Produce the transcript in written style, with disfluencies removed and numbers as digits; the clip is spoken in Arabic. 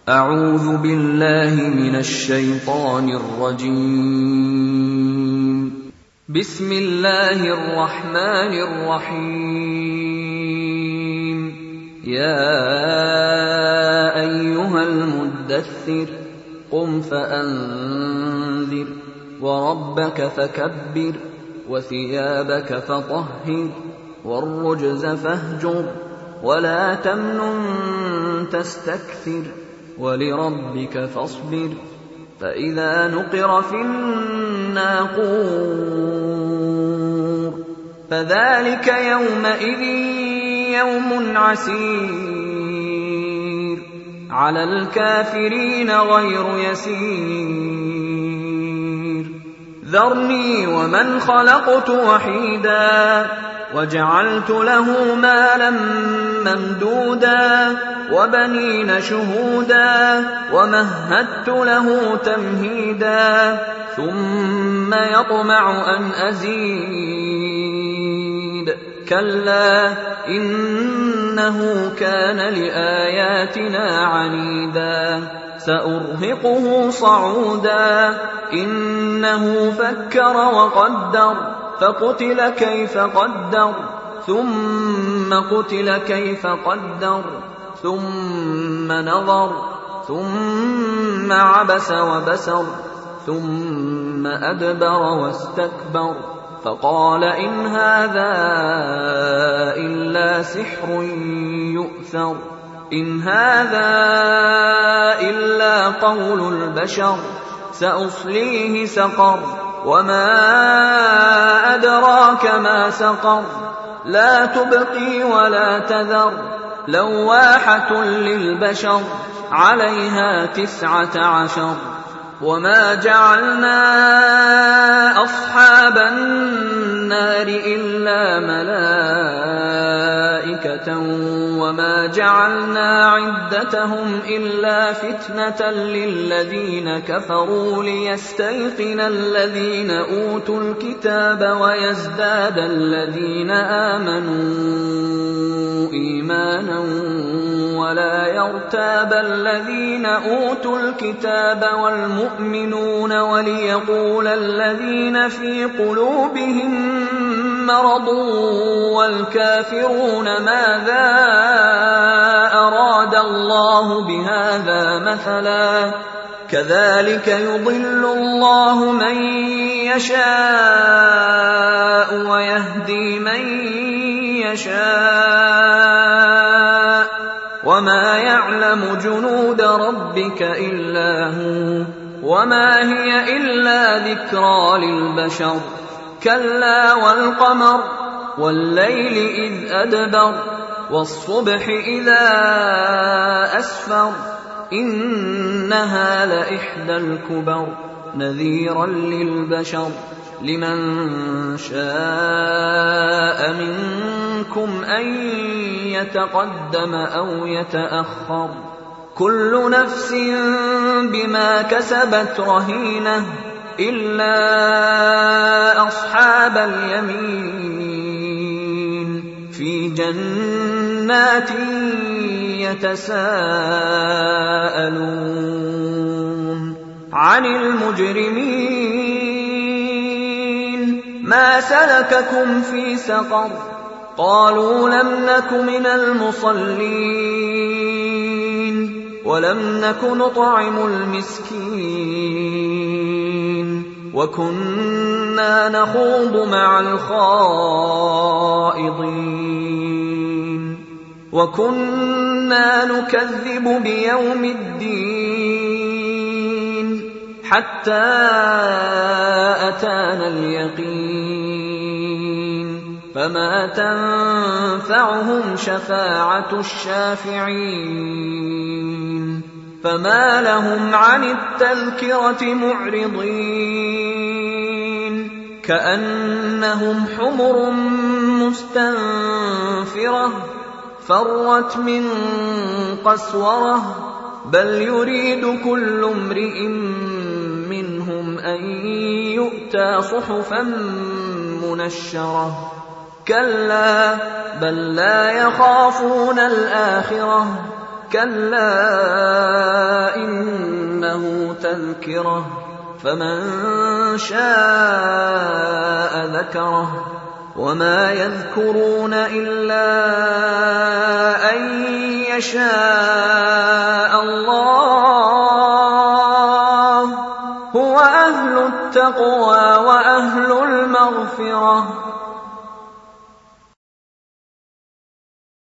أعوذ بالله من الشيطان الرجيم. بسم الله الرحمن الرحيم. يا أيها المدثر قم فأنذر وربك فكبر وثيابك فطهر والرجز فاهجر ولا تمنن تستكثر ولربك فاصبر فإذا نقر في الناقور فذلك يومئذ يوم عسير على الكافرين غير يسير. ذرني ومن خلقت وحيدا وجعلت له مالا ممدودا وبنين شهودا ومهدت له تمهيدا ثم يطمع أن أزيد كلا إنه كان لآياتنا عنيدا سأرهقه صعودا إنه فكر وقدر فقتل كيف قدر ثم قتل كيف قدر ثم نظر ثم عبس وبسر ثم أدبر واستكبر فقال إن هذا إلا سحر يؤثر إن هذا إلا قول البشر سأصليه سقر وما أدراك ما سقر لا تبقي ولا تذر لواحة للبشر عليها 19 وما جعلنا أصحاب النار إلا ملائكة وما جعلنا عدتهم إلا فتنة للذين كفروا ليستيقن الذين أوتوا الكتاب ويزداد الذين آمنوا إيمانا ولا يرتاب الذين أوتوا الكتاب والمؤمنون وليقول الذين في قلوبهم مرض والكافرون ماذا أراد الله بهذا مثلا كذلك يضل الله من يشاء ويهدي من يشاء وما يعلم جنود ربك إلا هو وما هي إلا ذكرى للبشر كلا والقمر والليل إذ أدبر والصبح إذا أسفر إنها لإحدى الكبر نذيرا للبشر لمن شاء منكم أن يتقدم أو يتأخر كل نفس بما كسبت رهينة إلا أصحاب اليمين في جنات يتساءلون عن المجرمين ما سلككم في سقر قالوا لم نك من المصلين ولم نك نطعم المسكين وكنا نخوض مع الخائضين وكنا نكذب بيوم الدين حتى أتانا اليقين فما تنفعهم شفاعة الشافعين فما لهم عن التذكرة معرضين كأنهم حمر مستنفرة فرت من قسورة بل يريد كل امرئ منهم أن يؤتى صحفا منشرة كلا بل لا يخافون الآخرة كلا تذكرة فمن شاء ذكره وما يذكرون إلا أن يشاء الله هو أهل التقوى وأهل المغفرة